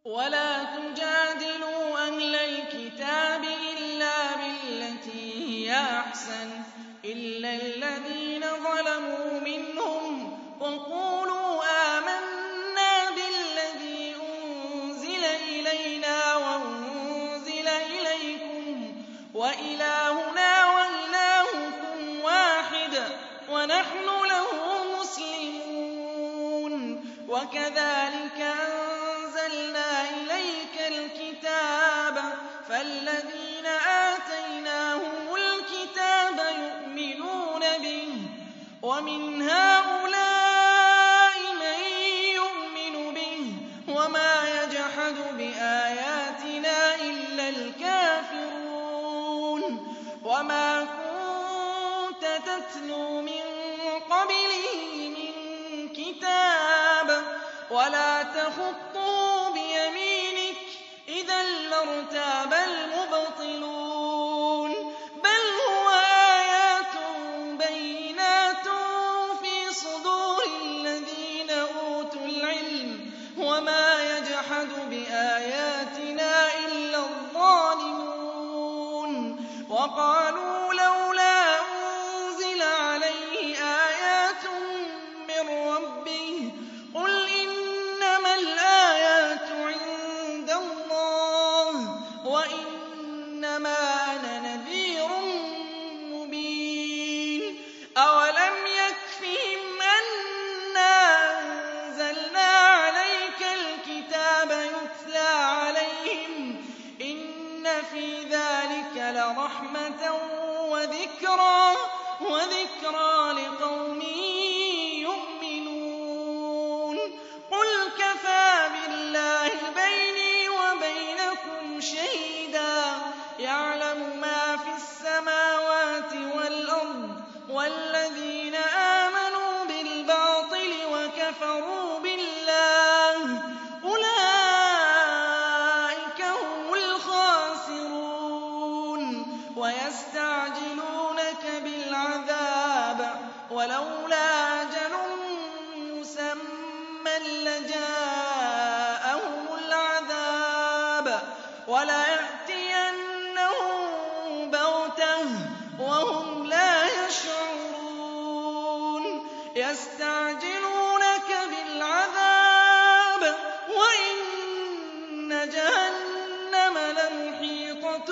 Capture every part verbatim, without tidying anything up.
وَلَا تُجَادِلُوا أَهْلَ الْكِتَابِ إِلَّا بِالَّتِي هِيَ أَحْسَنُ إِلَّا الَّذِينَ ظَلَمُوا مِنْهُمْ وَقُولُوا آمَنَّا بِالَّذِي أُنزِلَ إِلَيْنَا وَأُنزِلَ إِلَيْكُمْ وَإِلَٰهُنَا وَإِلَٰهُكُمْ وَاحِدٌ وَنَحْنُ لَهُ مُسْلِمُونَ وَكَذَٰلِكَ أَنزَلْنَا إِلَيْكَ الْكِتَابَ فَالَّذِينَ آتَيْنَاهُمُ الْكِتَابَ يُؤْمِنُونَ بِهِ وَمِنْ هَٰؤُلَاءِ مَن يُؤْمِنُ بِهِ وَمَا يَجْحَدُ بِآيَاتِنَا إِلَّا الْكَافِرُونَ وَمَا كُنتَ تَتْلُو مِن قَبْلِهِ مِن كِتَابٍ وَلَا تَخُطُّهُ بِيَمِينِكَ إِذًا لَّارْتَابَ الْمُبْطِلُونَ بَلْ هُوَ آيَاتٌ بَيِّنَاتٌ فِي صُدُورِ الَّذِينَ أُوتُوا الْعِلْمَ وَمَا يَجْحَدُ بِآيَاتِنَا إِلَّا الظَّالِمُونَ وَقَالُوا لَوْلَا أُنزِلَ عَلَيْهِ آيَاتٌ مِّن رَّبِّهِ قُلْ إِنَّمَا الْآيَاتُ عِندَ اللَّهِ وَإِنَّمَا أَنَا نَذِيرٌ مُّبِينٌ أَوَلَمْ يَكْفِهِمْ أَنَّا أَنزَلْنَا عَلَيْكَ الْكِتَابَ يُتْلَىٰ عَلَيْهِمْ إِنَّ فِي ذَٰلِكَ لَرَحْمَةً وَذِكْرَىٰ وَذِكْرَىٰ لِقَوْمٍ يُؤْمِنُونَ قُلْ كَفَىٰ بِاللَّهِ بَيْنِي وَبَيْنَكُمْ شَهِيدًا يَعْلَمُ مَا فِي السَّمَاوَاتِ وَالْأَرْضِ وَالَّذِينَ آمَنُوا بِالْبَاطِلِ وَكَفَرُوا بِاللَّهِ أُولَٰئِكَ هُمُ الْخَاسِرُونَ وَيَسْتَعْجِلُونَكَ بِالْعَذَابِ وَلَوْلَا أَجَلٌ مُّسَمًّى لَّجَاءَهُمُ الْعَذَابُ وَلَيَأْتِيَنَّهُم بَغْتَةً وَهُمْ لَا يَشْعُرُونَ يَسْتَعْجِلُونَكَ بِالْعَذَابِ وَإِنَّ جَهَنَّمَ لَمُحِيطَةٌ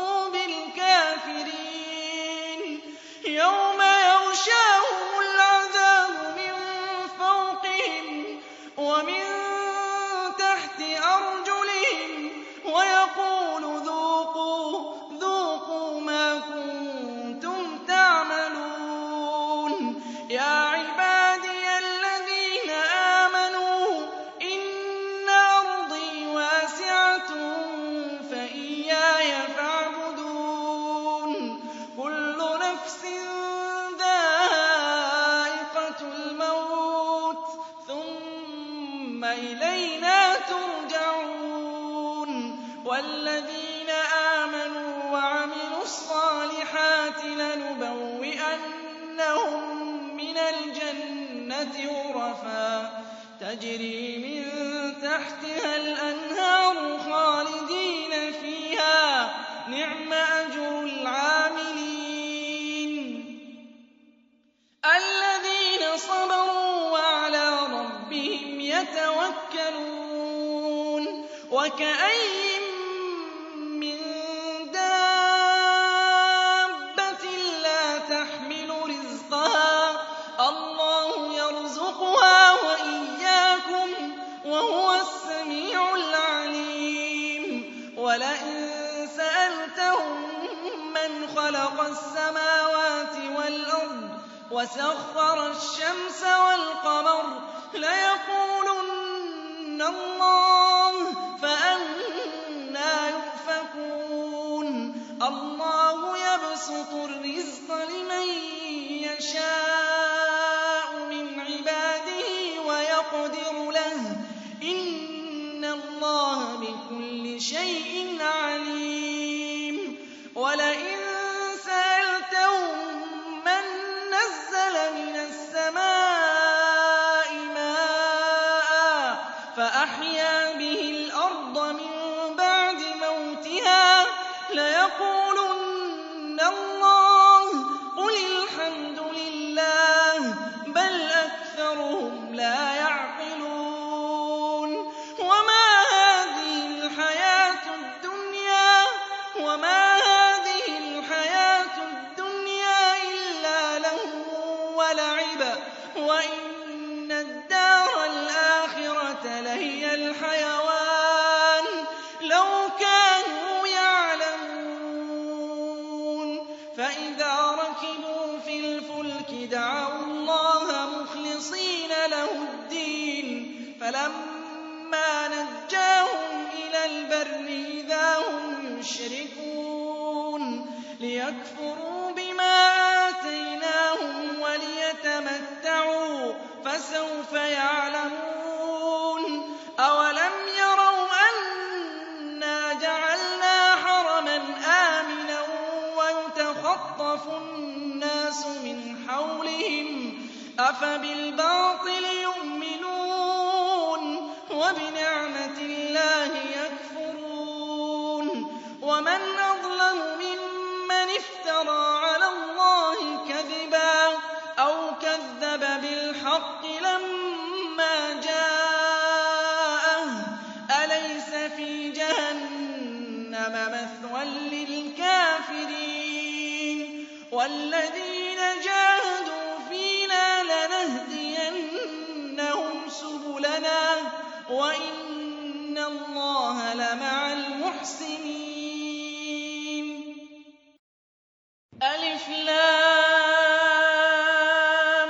بِالْكَافِرِينَ يَوْمَ يَغْشَاهُمُ الْعَذَابُ مِن فَوْقِهِمْ وَمِن تَحْتِ أَرْجُلِهِمْ وَيَقُولُ ذُوقُوا ذُوقُوا مَا كُنتُمْ تَعْمَلُونَ يَا عِبَادِيَ الَّذِينَ آمَنُوا إِنَّ أَرْضِي وَاسِعَةٌ فَإِيَّايَ فَاعْبُدُونِ كُلُّ نَفْسٍ ذَائِقَةُ الْمَوْتِ ثُمَّ إِلَيْنَا تُرْجَعُونَ وَالَّذِينَ آمَنُوا وَعَمِلُوا الصَّالِحَاتِ لَنُبَوِّئَنَّهُم مِّنَ الْجَنَّةِ غُرَفًا تَجْرِي مِن تَحْتِهَا الْأَنْهَارُ خَالِدِينَ فِيهَا ۚ نِعْمَ أَجْرُ الْعَامِلِينَ الَّذِينَ صَبَرُوا وَعَلَىٰ رَبِّهِمْ يَتَوَكَّلُونَ وَكَأَيِّن مِّن دَابَّةٍ لَّا تَحْمِلُ رِزْقَهَا اللَّهُ يَرْزُقُهَا وَإِيَّاكُمْ ۚ وَهُوَ السَّمِيعُ الْعَلِيمُ وَلَئِن سَأَلْتَهُم مَّنْ خَلَقَ السَّمَاوَاتِ وَالْأَرْضَ وَسَخَّرَ الشَّمْسَ وَالْقَمَرَ لَيَقُولُنَّ اللَّهُ ۖ فَأَنَّىٰ يُؤْفَكُونَ اللَّهُ يَبْسُطُ الرِّزْقَ لِمَن يَشَاءُ مِنْ عِبَادِهِ وَيَقْدِرُ لَهُ ۚ إِنَّ اللَّهَ بِكُلِّ شَيْءٍ عَلِيمٌ وَلَئِن سَأَلْتَهُم مَّن نَّزَّلَ مِنَ السَّمَاءِ مَاءً فَأَحْيَا بِهِ الْأَرْضَ لَا يَعْقِلُونَ وَمَا هَٰذِهِ الْحَيَاةُ الدُّنْيَا وَمَا هَٰذِهِ الْحَيَاةُ الدُّنْيَا إِلَّا لَهْوٌ وَلَعِبٌ وَإِنَّ الدَّارَ الْآخِرَةَ لَهِيَ الْحَيَوَانُ لَوْ كَانُوا يَعْلَمُونَ فَإِذَا رَكِبُوا فِي الْفُلْكِ دَعَوُا اللَّهَ مُخْلِصِينَ لَهُ الدِّينَ فَلَمَّا نَجَّاهُمْ إِلَى الْبَرِّ إِذَا هُمْ يُشْرِكُونَ لِيَكْفُرُوا بِمَا آتَيْنَاهُمْ وَلِيَتَمَتَّعُوا فَسَوْفَ يَعْلَمُونَ أَوَلَمْ يَرَوْا أَنَّا جَعَلْنَا حَرَمًا آمِنًا وَيُتَخَطَّفُ النَّاسُ مِنْ حَوْلِهِمْ أَفَبِالْبَاطِلِ يُؤْمِنُونَ وَبِنِعْمَةِ اللَّهِ يَكْفُرُونَ وَمَنْ أَظْلَمُ مِمَّنِ افْتَرَىٰ عَلَى اللَّهِ كَذِبًا أَوْ كَذَّبَ بِالْحَقِّ لَمَّا جَاءَهُ أَلَيْسَ فِي جَهَنَّمَ مَثْوًى لِّلْكَافِرِينَ وَالَّذِينَ جَاهَدُوا فِينَا لَنَهْدِيَنَّهُمْ سُبُلَنَا وَإِنَّ اللَّهَ لَمَعَ الْمُحْسِنِينَ أَلِفْ لَامْ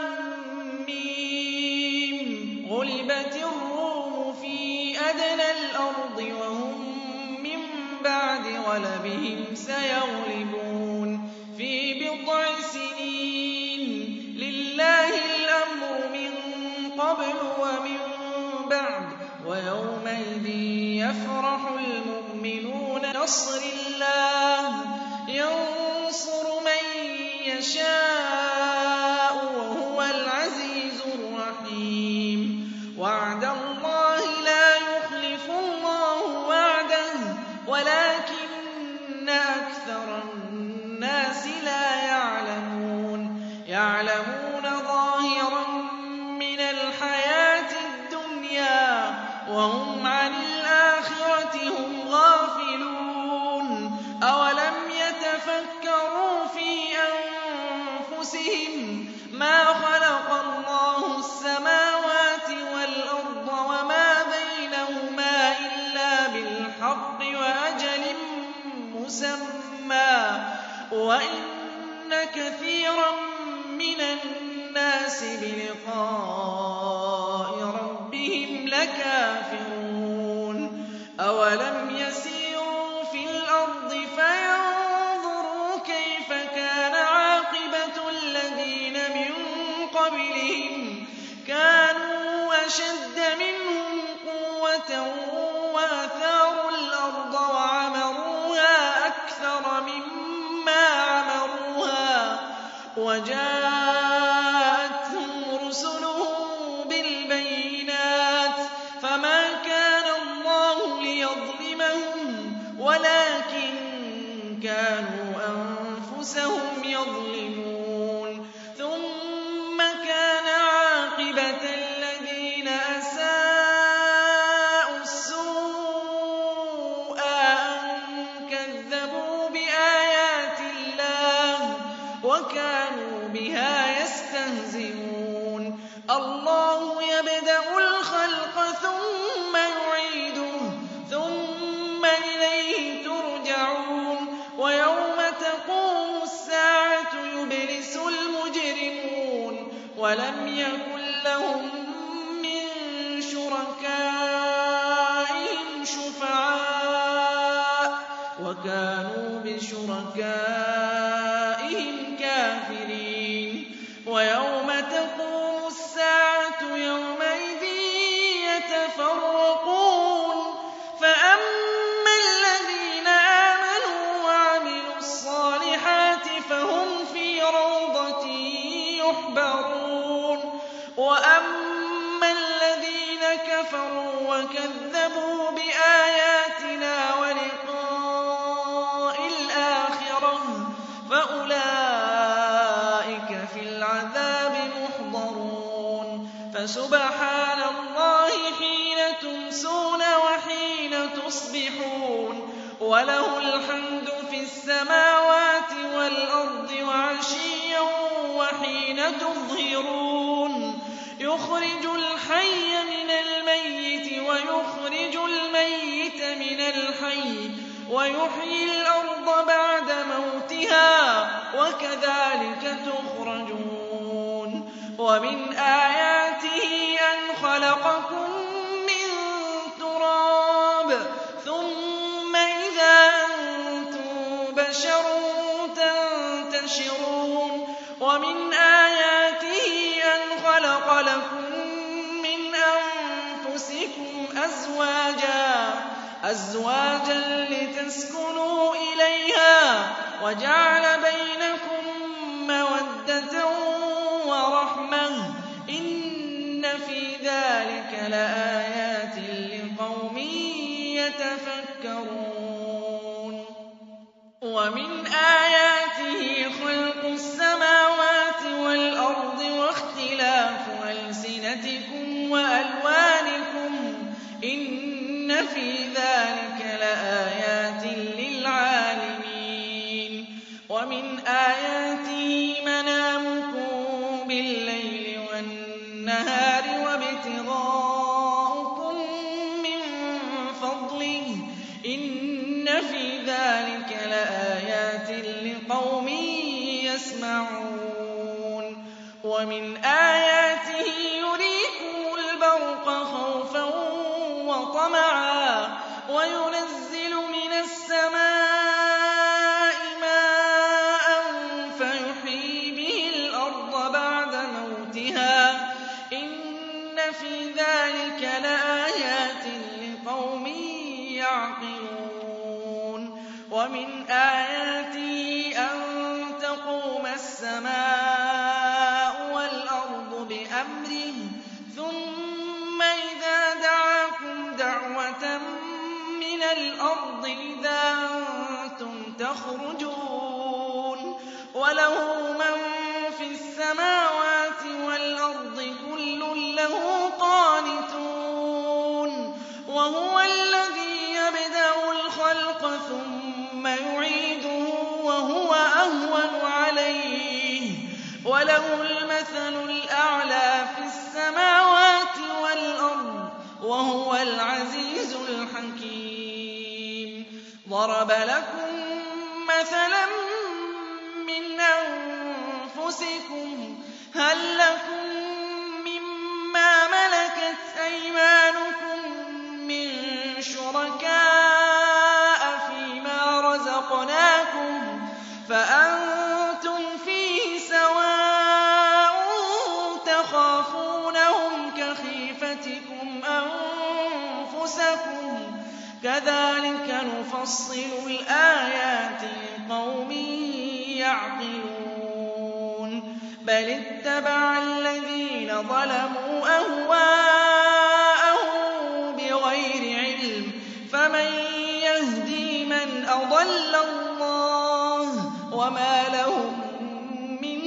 مِيمٌ غُلِبَتِ الرُّومُ فِي أَدْنَى الْأَرْضِ وَهُم مِّن بَعْدِ غَلَبِهِمْ سَيَغْلِبُونَ فِي بِضْعِ سِنِينَ لِلَّهِ الْأَمْرُ مِن قَبْلُ وَمِن بَعْدُ وَيَوْمَئِذٍ يَفْرَحُ الْمُؤْمِنُونَ بِنَصْرِ اللَّهِ يَنصُرُ مَن يَشَاءُ وَهُوَ الْعَزِيزُ الرَّحِيمُ وَعْدَ اللَّهِ لَا يُخْلِفُ اللَّهُ وَعْدَهُ وَلَٰكِنَّ أَكْثَرَ النَّاسِ لَا يَعْلَمُونَ يَعْلَمُونَ ظَاهِرًا مِّنَ الْحَيَاةِ الدُّنْيَا وَهُمْ عَنِ الْآخِرَةِ هُمْ غَافِلُونَ أَوَلَمْ يَتَفَكَّرُوا فِي أَنفُسِهِم مَّا خَلَقَ اللَّهُ السَّمَاوَاتِ وَالْأَرْضَ وَمَا بَيْنَهُمَا إِلَّا بِالْحَقِّ وَأَجَلٍ مُّسَمًّى وَإِنَّ كَثِيرًا مِّنَ النَّاسِ بِلِقَاءِ رَبِّهِمْ لَكَافِرُونَ أَوَلَمْ يَسِيرُوا فِي الْأَرْضِ فَيَنظُرُوا كَيْفَ كَانَ عَاقِبَةُ الَّذِينَ مِن قَبْلِهِمْ كَانُوا أَشَدَّ مِنْهُمْ قُوَّةً وَأَثَارُوا الْأَرْضَ وَعَمَرُوهَا أَكْثَرَ مِمَّا عَمَرُوهَا وَجَاءَتْهُمْ رُسُلُهُم بِالْبَيِّنَاتِ فَمَا كَانَ اللَّهُ لِيَظْلِمَهُمْ وَلَٰكِن كَانُوا أَنفُسَهُمْ يَظْلِمُونَ ثُمَّ كَانَ عَاقِبَةَ الَّذِينَ أَسَاءُوا السُّوءَ أَن كَذَّبُوا بِآيَاتِ اللَّهِ وَكَانُوا بِهَا يَسْتَهْزِئُونَ اللَّهُ يَبْدَأُ الْخَلْقَ ثُمَّ يُعِيدُهُ ثُمَّ إِلَيْهِ تُرْجَعُونَ وَيَوْمَ تَقُومُ السَّاعَةُ يُبْلِسُ الْمُجْرِمُونَ وَلَمْ يَكُن لَّهُم مِّن شُرَكَائِهِمْ شُفَعَاءُ وَكَانُوا بِشُرَكَائِهِمْ كَافِرِينَ وَيَوْمَ تَقُومُ السَّاعَةُ يَوْمَئِذٍ يَتَفَرَّقُونَ فَأَمَّا الَّذِينَ آمَنُوا وَعَمِلُوا الصَّالِحَاتِ فَهُمْ فِي رَوْضَةٍ يُحْبَرُونَ وَأَمَّا الَّذِينَ كَفَرُوا وَكَذَّبُوا بِآيَاتِنَا وَلِقَاءِ الْآخِرَةِ فَأُولَٰئِكَ فِي الْعَذَابِ مُحْضَرُونَ فسبحان الله حين تمسون وحين تصبحون وله الحمد في السماوات والأرض وعشيا وحين تظهرون يخرج الحي من الميت ويخرج الميت من الحي ويحيي الأرض بعد موتها وكذلك تخرجون ومن آياته أن خلقكم من تراب ثم إذا أنتم بشر تنتشرون ومن آياته أن خلق لكم من أنفسكم أزواجا أزواجا لتسكنوا إليها وجعل بينكم مودة ورحمة إن في ذلك لآيات لقوم يتفكرون ومن آياته خلق السماوات والأرض واختلاف ألسنتكم وألوانكم إن في ذلك لآيات للعالمين ومن آياته منامكم بالليل والنهار وابتغاؤكم من فضله إن في ذلك لآيات لقوم يسمعون ومن آياته يريكم البرق خوفا وطمعا وينزل من السماء ماء فيحيي به الأرض بعد موتها إن في ذلك لآيات لقوم يعقلون ومن آياته أن تقوم السماء والأرض بأمره ثم إذا دعاكم دعوة من الأرض إذا أنتم تخرجون وله من في السماوات والأرض كل له قانتون وهو الذي يبدأ الخلق ثم يعيده وهو أهون عليه وله المثل الأعلى في السماوات والأرض وهو العزيز الحكيم ضرب لكم مثلا من أنفسكم هل لكم مما ملكت أيمانكم من شركاء فيما رزقناكم فأنتم فيه سواء تخافونهم كخيفتكم أنفسكم كذلك نفصل الآيات لقوم يعقلون بل اتبع الذين ظلموا أهواءهم بغير علم فمن يهدي من أضل الله وما لهم من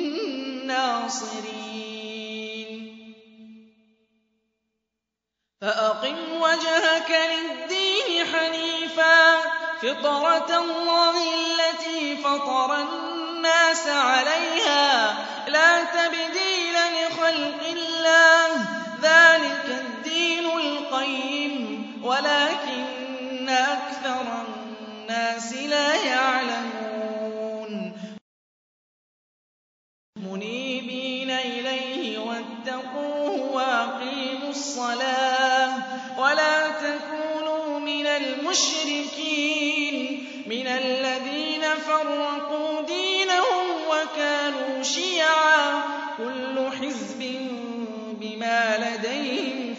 ناصرين فأقم وجهك للدين حنيفا فطرة الله التي فطر الناس عليها لا تبديل لخلق الله ذلك الدين القيم ولكن أكثر الناس لا يعلمون منيبين إليه واتقوه وأقيموا الصلاة ولا تكونوا من المشركين من الذين فرقوا دينهم وكانوا شيعا كل حزب بما لديهم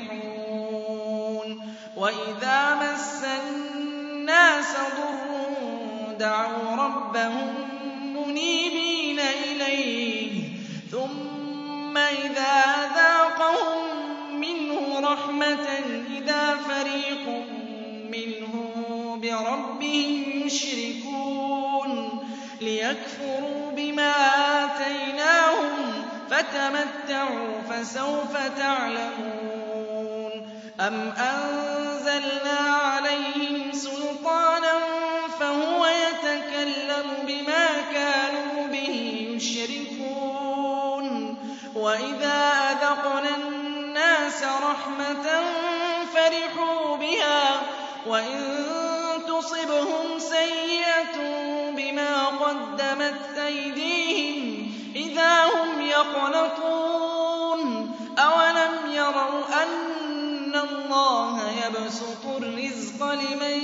فرحون وإذا مس الناس ضر دعوا ربهم منيبين إليه ثم إذا أذاقهم منه رحمة إذا فريق منهم بربهم يشركون ليكفروا بما آتيناهم فتمتعوا فسوف تعلمون أم أنزلنا عليهم سلطانا فهو يتكلم بما كانوا به يشركون وإذا أذقنا الناس رحمة فرحوا بها وإن تصبهم سيئة بما قدمت أيديهم إذا هم يقنطون أولم يروا أن الله يبسط الرزق لمن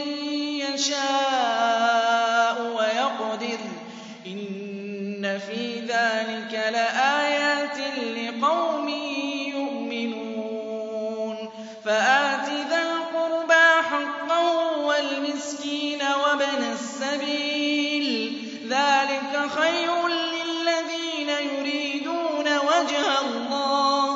يشاء ويقدر إن في ذلك لآيات لقوم يؤمنون فآت ذا القربى حقه والمسكين وابن السبيل ذلك خير للذين يريدون وجه الله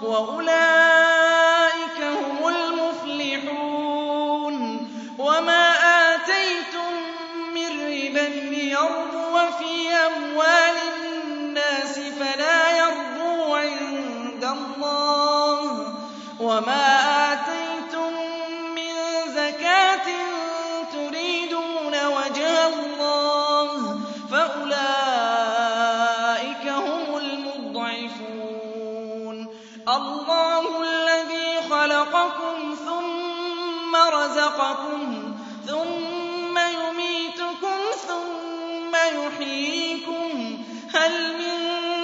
وأولئك هم المفلحون وما آتيتم من ربا ليربو في أموال الناس فلا يربو عند الله وما آتيتم من زكاة تريدون وجه الله فأولئك هم المضعفون الله الذي خلقكم ثم رزقكم ثم يميتكم ثم يحييكم هل من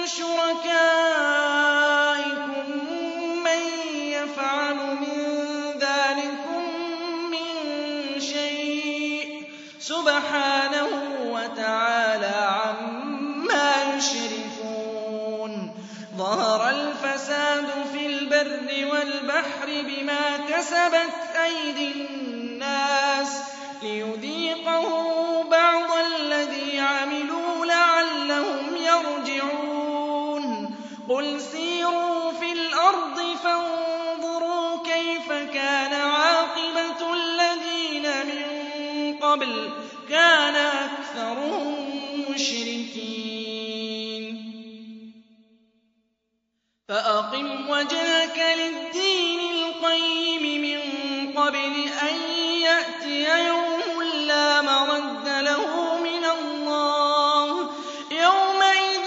شركائكم من يفعل من ذلكم من شيء سبحانه وتعالى عما يشركون ظهر الفساد في البر والبحر بما كسبت أيدي الناس ليذيقهم بعض الذي عملوا لعلهم يرجعون قل سيروا في الأرض فانظروا كيف كان عاقبة الذين من قبل كان أكثرهم مشركين فأقم وجهك للدين القيم من قبل أن يأتي يوم لا مرد له من الله يومئذ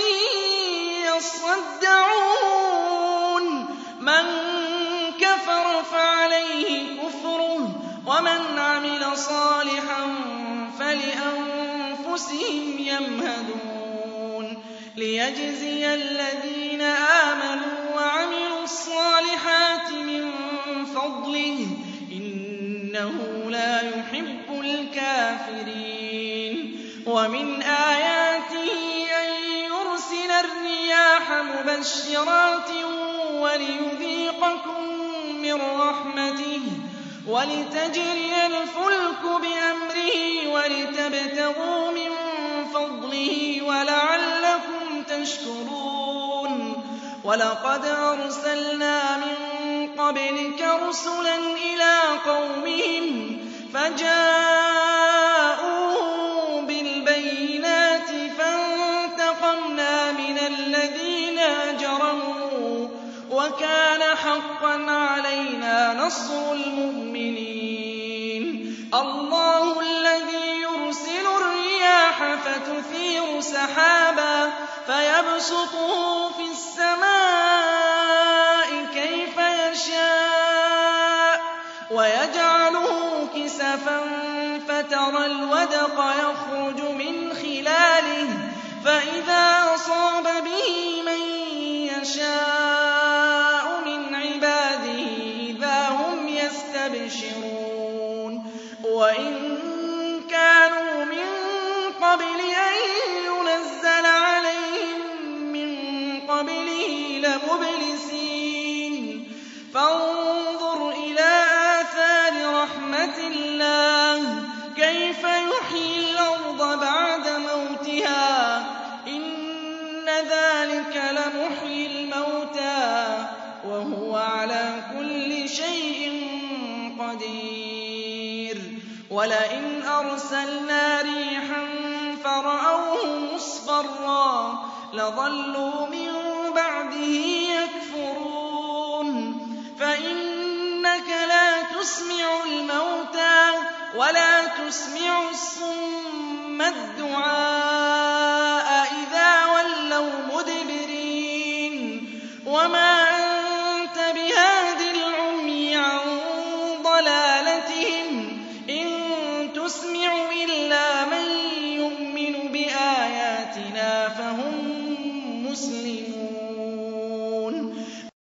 يصدعون من كفر فعليه كفره ومن عمل صالحا فلأنفسهم يمهدون ليجزي الذين آمنوا وعملوا الصالحات من فضله إنه لا يحب الكافرين ومن آياته أن يرسل الرياح مبشرات وليذيقكم من رحمته ولتجري الفلك بأمره ولتبتغوا من فضله ولعلكم تشكرون ولقد أرسلنا من قبلك رسلا إلى قومهم فجاءوا بالبينات فانتقمنا من الذين أجرموا وكان حقا علينا نصر المؤمنين الله الذي يرسل الرياح فتثير سحابا فيبسطه في السماء كيف يشاء ويجعله كسفا فترى الودق يخرج من خلاله فإذا أصاب به من يشاء من عباده إذا هم يستبشرون وإن كانوا من قبل أن ينزل عليهم من قبله لمبلسين فانظر إلى آثار رحمة الله كيف يحيي الأرض بعد موتها إن ذلك لمحيي الموتى وهو على كل شيء قدير ولئن أرسلنا ريحا فرأوه مصفرا لظلوا من بعد به يكفرون فإنك لا تسمع الموتى ولا تسمع الصم الدعاء إذا ولوا مدبرين وما أنت بهاد العمي عن ضلالتهم إن تسمع إلا من يؤمن بآياتنا فهم مسلمون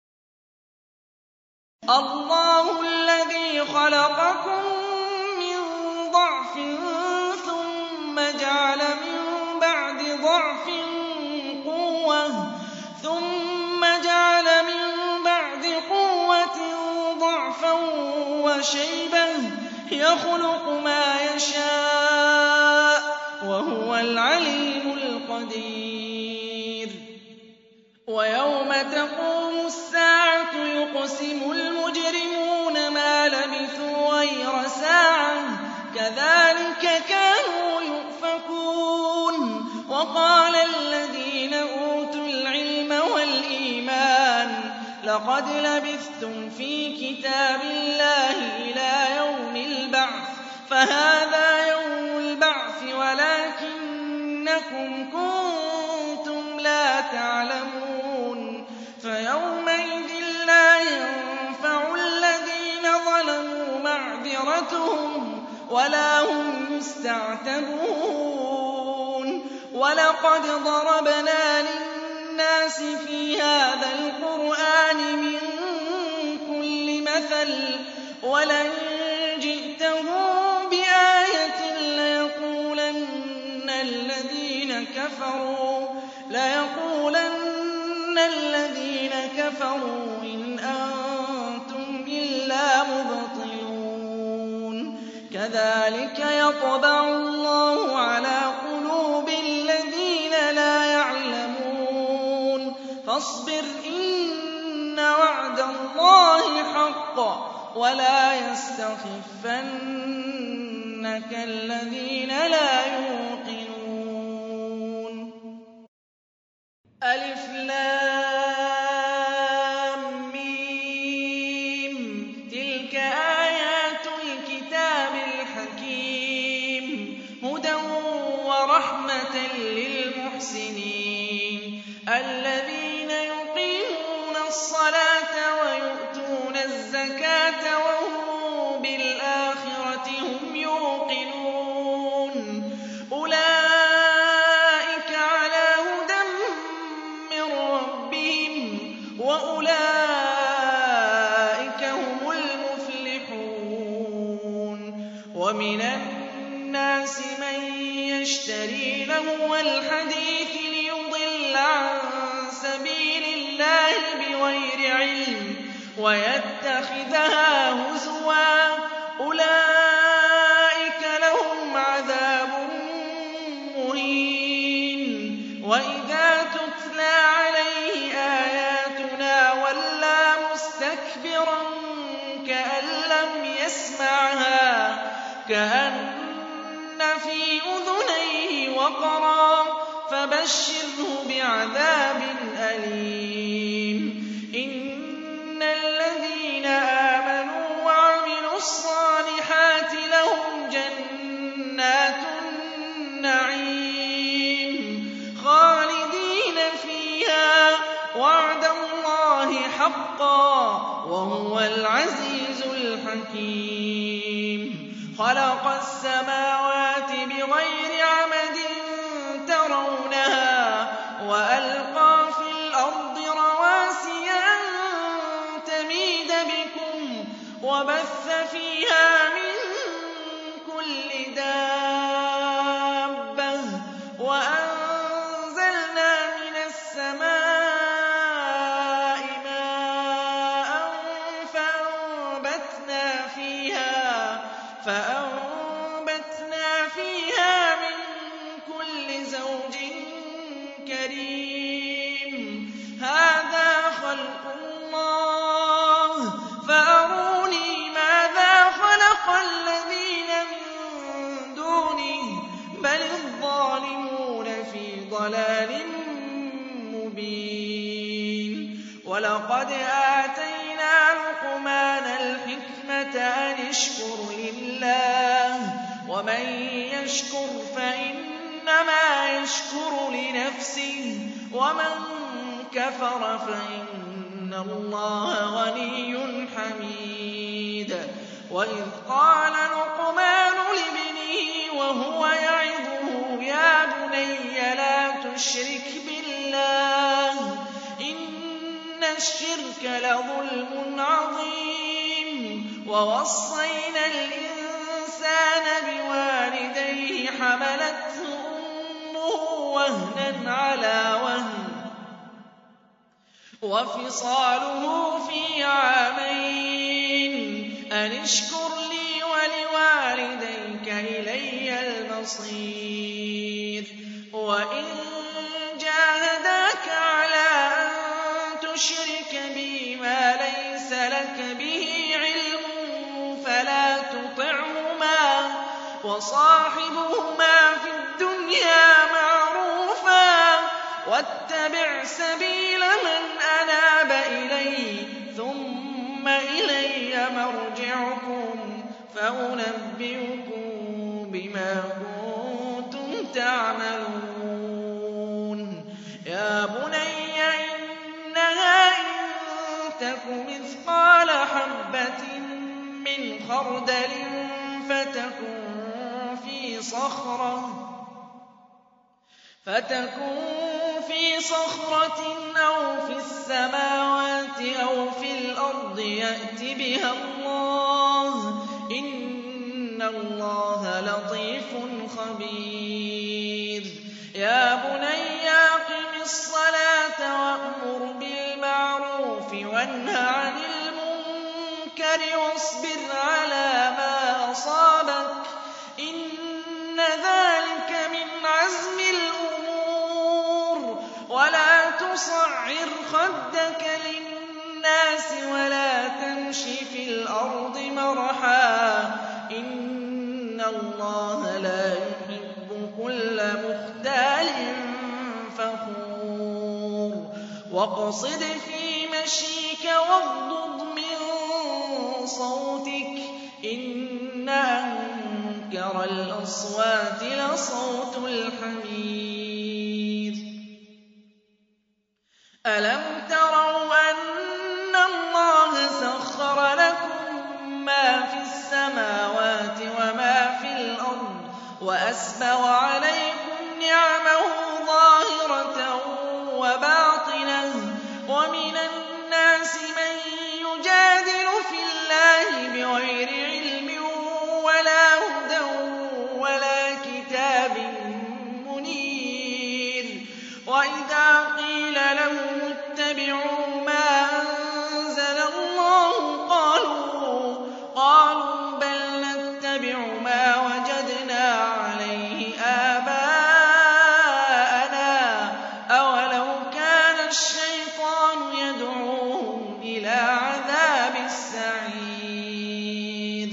الله الذي خلقكم من ضعف ثم جعل من بعد ضعف قوة ثم جعل من بعد قوة ضعفا وشيبة يخلق ما يشاء وهو العليم القدير ويوم تقوم الساعة يقسم المجرمون ما لبثوا غير ساعة كذلك كانوا يؤفكون وقال الذين أوتوا العلم والإيمان لقد لبثتم في كتاب الله إلى يوم البعث فهذا يوم البعث ولكنكم كنتم لا تعلمون فيومئذ لا ينفع الذين ظلموا معذرتهم ولا هم يستعتبون ولقد ضربنا للناس في هذا القرآن من كل مثل ولئن جئتهم بآية ليقولن الذين كفروا ليقولن الذين كفروا إن أنتم إلا مبطلون كذلك يطبع الله على قلوب الذين لا يعلمون فاصبر إن وعد الله حق ولا يستخفنك الذين لا يوقنون ألف لام ميم تلك آيات الكتاب الحكيم هدى ورحمة للمحسنين الذين يقيمون الصلاة ويؤتون الزكاة وهم بالآخرة هم يوقنون أولئك على هدى من ربهم وأولئك هم المفلحون ومن الناس من يشتري لهو الحديث ليضل عن سبيل الله بغير علم ويتخذها هزوا أولئك لهم عذاب مهين وإذا تتلى عليه آياتنا ولى مستكبرا كأن لم يسمعها كأن في أذنيه وقرا فبشره بعذاب أليم إن الذين آمنوا وعملوا الصالحات لهم جنات النعيم خالدين فيها وعد الله حقا وهو العزيز الحكيم خلق السماوات بغير عمد ترونها وألقى في الأرض رواسي أن تميد بكم وبث فيها من كل دابة وأنزلنا من السماء ماء فأنبتنا فيها فأنبتنا فيها من كل زوج كريم هذا خلق الله فأروني ماذا خلق الذين من دونه بل الظالمون في ضلال مبين وَلَقَدْ آتَيْنَا لُقْمَانَ الْحِكْمَةَ أَنِ اشْكُرْ لِلَّهِ ۚ وَمَن يَشْكُرْ فَإِنَّمَا يَشْكُرُ لِنَفْسِهِ ۖ وَمَن كَفَرَ فَإِنَّ اللَّهَ غَنِيٌّ حَمِيدٌ. وَإِذْ قَالَ لُقْمَانُ لِابْنِهِ وَهُوَ يَعِظُهُ يَا بُنَيَّ لَا تُشْرِكْ بِاللَّهِ ۖ إِنَّ الشِّرْكَ لَظُلْمٌ عَظِيمٌ. وَوَصَّيْنَا الْإِنسَانَ بِوَالِدَيْهِ حَمَلَتْهُ أُمُّهُ وَهْنًا عَلَىٰ وَهْنٍ وَفِصَالُهُ فِي عَامَيْنِ أَنِ اشْكُرْ لِي وَلِوَالِدَيْكَ إِلَيَّ الْمَصِيرُ. وَإِن جَاهَدَاكَ عَلَىٰ أَن تُشْرِكَ بِي مَا لَيْسَ لَكَ بِهِ عِلْمٌ فَلَا تُطِعْهُمَا ۖ وَصَاحِبْهُمَا فِي الدُّنْيَا مَعْرُوفًا ۖ وَاتَّبِعْ سَبِيلَ مَنْ أَنَابَ إِلَيَّ ۚ ثُمَّ إِلَيَّ مَرْجِعُكُمْ فَأُنَبِّئُكُم بِمَا كُنتُمْ تَعْمَلُونَ. يَا بُنَيَّ إِنَّهَا إِن تَكُ مِثْقَالَ حَبَّةٍ مِّنْ خَرْدَلٍ فَتَكُن فِي صَخْرَةٍ أَوْ فِي السَّمَاوَاتِ أَوْ فِي الْأَرْضِ يَأْتِ بِهَا اللَّهُ ۚ إِنَّ اللَّهَ لَطِيفٌ خَبِيرٌ. يَا بُنَيَّ أَقِمِ الصَّلَاةَ وَأْمُرْ بِالْمَعْرُوفِ وَانْهَ عَنِ الْمُنكَرِ وَاصْبِرْ عَلَىٰ مَا أَصَابَكَ ۖ إِنَّ ذَٰلِكَ مِنْ عَزْمِ الْأُمُورِ. وَلَا تُصَعِّرْ خَدَّكَ لِلنَّاسِ وَلَا تَمْشِ فِي الْأَرْضِ مَرَحًا ۖ إِنَّ اللَّهَ لَا يُحِبُّ كُلَّ مُخْتَالٍ فَخُورٍ. وَاقْصِدْ فِي مَشْيِكَ وَاغْضُضْ مِن صَوْتِكَ ۚ إِنَّ أَنكَرَ الْأَصْوَاتِ لَصَوْتُ الْحَمِيرِ. أَلَمْ تَرَوْا أَنَّ اللَّهَ سَخَّرَ لَكُم مَّا فِي السَّمَاوَاتِ وَمَا فِي الْأَرْضِ وَأَسْبَغَ عَلَيْكُمْ نِعَمَهُ ظَاهِرَةً وَبَاطِنَةً ۗ وَمِنَ النَّاسِ مَن يُجَادِلُ فِي اللَّهِ بِغَيْرِ عِلْمٍ وَلَا هُدًى وَلَا كِتَابٍ مُّنِيرٍ. وَإِذَا قِيلَ لَهُمُ اتَّبِعُوا مَا أَنزَلَ اللَّهُ قَالُوا بَلْ نَتَّبِعُ مَا وَجَدْنَا عَلَيْهِ آبَاءَنَا ۚ أَوَلَوْ كَانَ الشَّيْطَانُ يَدْعُوهُمْ إِلَىٰ عَذَابِ السَّعِيرِ.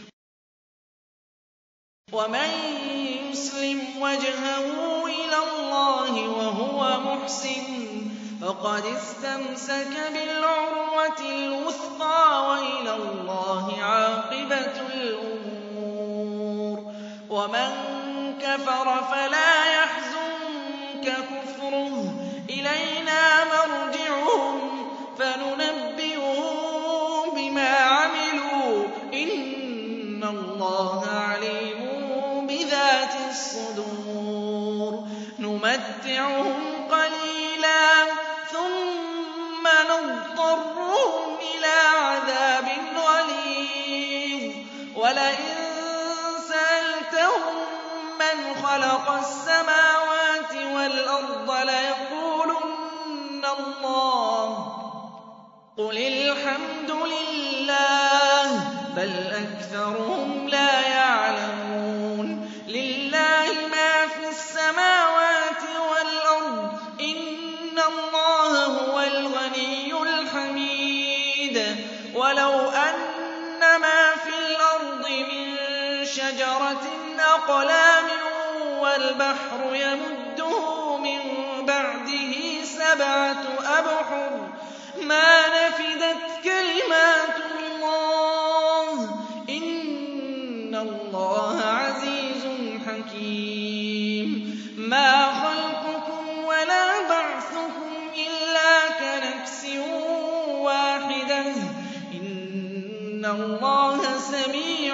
وَمَن يُسْلِمْ وَجْهَهُ إِلَى اللَّهِ وَهُوَ مُحْسِنٌ فَقَدِ اسْتَمْسَكَ بِالْعُرْوَةِ الْوُثْقَىٰ ۗ وَإِلَى اللَّهِ عَاقِبَةُ الْأُمُورِ. وَمَن كَفَرَ فَلَا يَحْزُنكَ كُفْرُهُ ۚ إِلَيْنَا مَرْجِعُهُمْ فَنُنَبِّئُهُم بِمَا عَمِلُوا ۚ إِنَّ اللَّهَ عَلِيمٌ بِذَاتِ الصُّدُورِ. نُمَتِّعُهُمْ قَلِيلًا ثُمَّ نَضْطَرُّهُمْ إِلَىٰ عَذَابٍ غَلِيظٍ. وَلَئِن سَأَلْتَهُم مَّنْ خَلَقَ السَّمَاوَاتِ وَالْأَرْضَ لَيَقُولُنَّ اللَّهُ ۚ قُلِ الْحَمْدُ لِلَّهِ ۚ بَلْ أَكْثَرُهُمْ لَا يَعْلَمُونَ. لِلَّهِ مَا فِي السَّمَاوَاتِ وَالْأَرْضِ ۚ إِنَّ اللَّهَ هُوَ الْغَنِيُّ الْحَمِيدُ. وَلَوْ أَنَّ مَا فِي الْأَرْضِ مِن شَجَرَةٍ أَقْلَامٌ وَالْبَحْرُ يَمُدُّهُ مِن بَعْدِهِ سَبْعَةُ أَبْحُرٍ مَا نَفِدَتْ كَلِمَاتُ اللَّهِ ۗ إِنَّ اللَّهَ عَزِيزٌ حَكِيمٌ مَا خَلْقُكُمْ وَلَا بَعْثُكُمْ إِلَّا كَنَفْسٍ وَاحِدَةٍ ۗ إِنَّ اللَّهَ سَمِيعٌ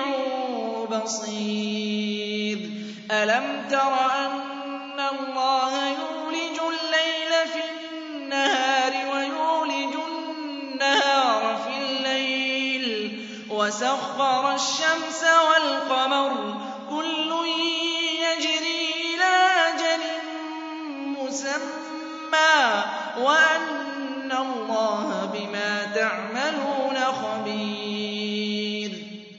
بَصِيرٌ أَلَمْ تَرَ أَنَّ اللَّهَ يُولِجُ اللَّيْلَ فِي النَّهَارِ وَيُولِجُ النَّهَارَ فِي اللَّيْلِ وَسَخَّرَ الشَّمْسَ وَالْقَمَرَ كُلٌّ يَجْرِي إِلَىٰ أَجَلٍ مُّسَمًّى وَأَنَّ اللَّهَ بِمَا تَعْمَلُونَ خَبِيرٌ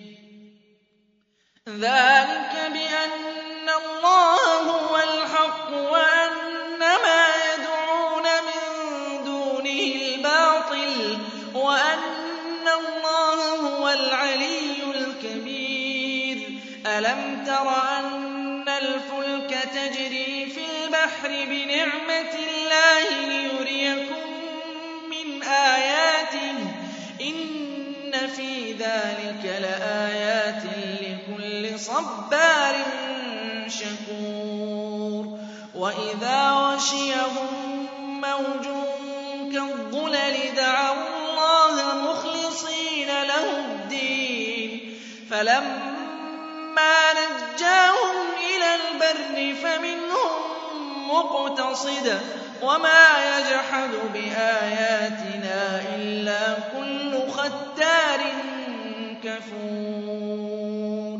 ذَٰلِكَ بِأَنَّ اللَّهَ هُوَ الْحَقُّ وَأَنَّ مَا يَدْعُونَ مِن دُونِهِ الْبَاطِلُ وَأَنَّ اللَّهَ هُوَ الْعَلِيُّ الْكَبِيرُ أَلَمْ تَرَ أَنَّ الْفُلْكَ تَجْرِي فِي الْبَحْرِ بِنِعْمَتِ اللَّهِ لِيُرِيَكُم مِّنْ آيَاتِهِ ۚ إِنَّ فِي ذَٰلِكَ لَآيَاتٍ لِّكُلِّ صَبَّارٍ شَكُورٍ وَإِذَا غَشِيَهُم مَّوْجٌ كَالظُّلَلِ دَعَوُا اللَّهَ مُخْلِصِينَ لَهُ الدِّينَ فَلَمَّا نَجَّاهُمْ إِلَى الْبَرِّ فَمِنْهُم مُّقْتَصِدٌ وَمَا يَجْحَدُ بِآيَاتِنَا إِلَّا كُلُّ خَتَّارٍ كَفُورٍ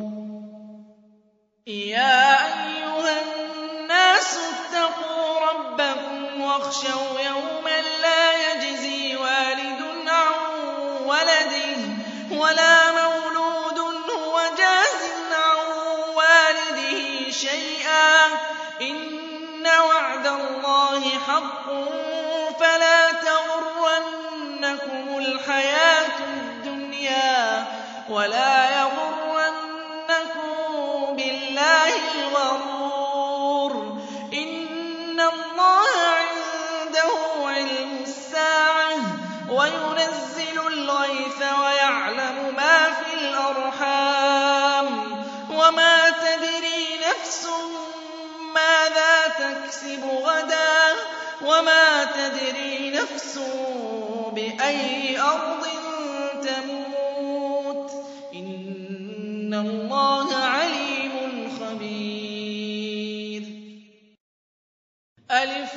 يَا أَيُّهَا النَّاسُ اتَّقُوا رَبَّكُمْ وَاخْشَوْا يَوْمًا لَّا يَجْزِي وَالِدٌ عَن وَلَدِهِ وَلَا مَوْلُودٌ هُوَ جَازٍ عَن وَالِدِهِ شَيْئًا ۚ إِنَّ وَعْدَ اللَّهِ حَقٌّ فَلَا تَغُرَّنَّكُمُ الْحَيَاةُ الدُّنْيَا وَلَا يَغُرَّنَّكُم بِاللَّهِ الْغَرُورُ إِنَّ اللَّهَ عِندَهُ عِلْمُ السَّاعَةِ وَيُنَزِّلُ الْغَيْثَ وَيَعْلَمُ مَا فِي الْأَرْحَامِ وَمَا تَدْرِي نَفْسٌ مَّاذَا تَكْسِبُ غَدًا وَمَا تَدْرِي نَفْسٌ بِأَيِّ أَرْضٍ تَمُوتُ ۚ إِنَّ اللَّهَ عَلِيمٌ خَبِيرٌ أَلِفْ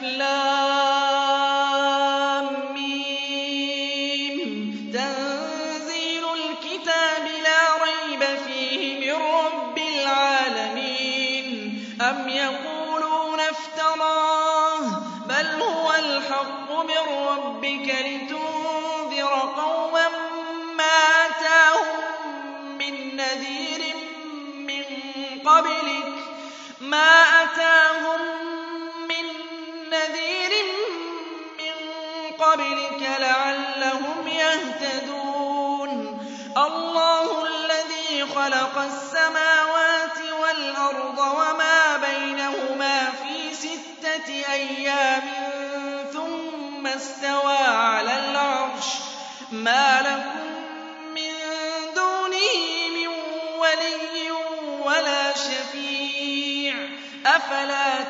لَامْ مِيمٌ تَنزِيلُ الْكِتَابِ لَا رَيْبَ فِيهِ مِن رَّبِّ الْعَالَمِينَ أَمْ يَقُولُونَ افْتَرَاهُ ۖ بَلْ هُوَ الْحَقُّ مِن رَّبِّكَ لِتُنذِرَ قَوْمًا مَّا أَتَاهُم مِّن نَّذِيرٍ مِّن قَبْلِكَ مَا أَتَاهُم مِّن نَّذِيرٍ مِّن قَبْلِكَ لَعَلَّهُمْ يَهْتَدُونَ اللَّهُ الَّذِي خَلَقَ السَّمَاوَاتِ وَالْأَرْضَ وَمَا بَيْنَهُمَا فِي سِتَّةِ أَيَّامٍ ثُمَّ اسْتَوَىٰ عَلَى الْعَرْشِ ۖ مَا لَكُم مِّن دُونِهِ مِن وَلِيٍّ وَلَا شَفِيعٍ ۚ أَفَلَا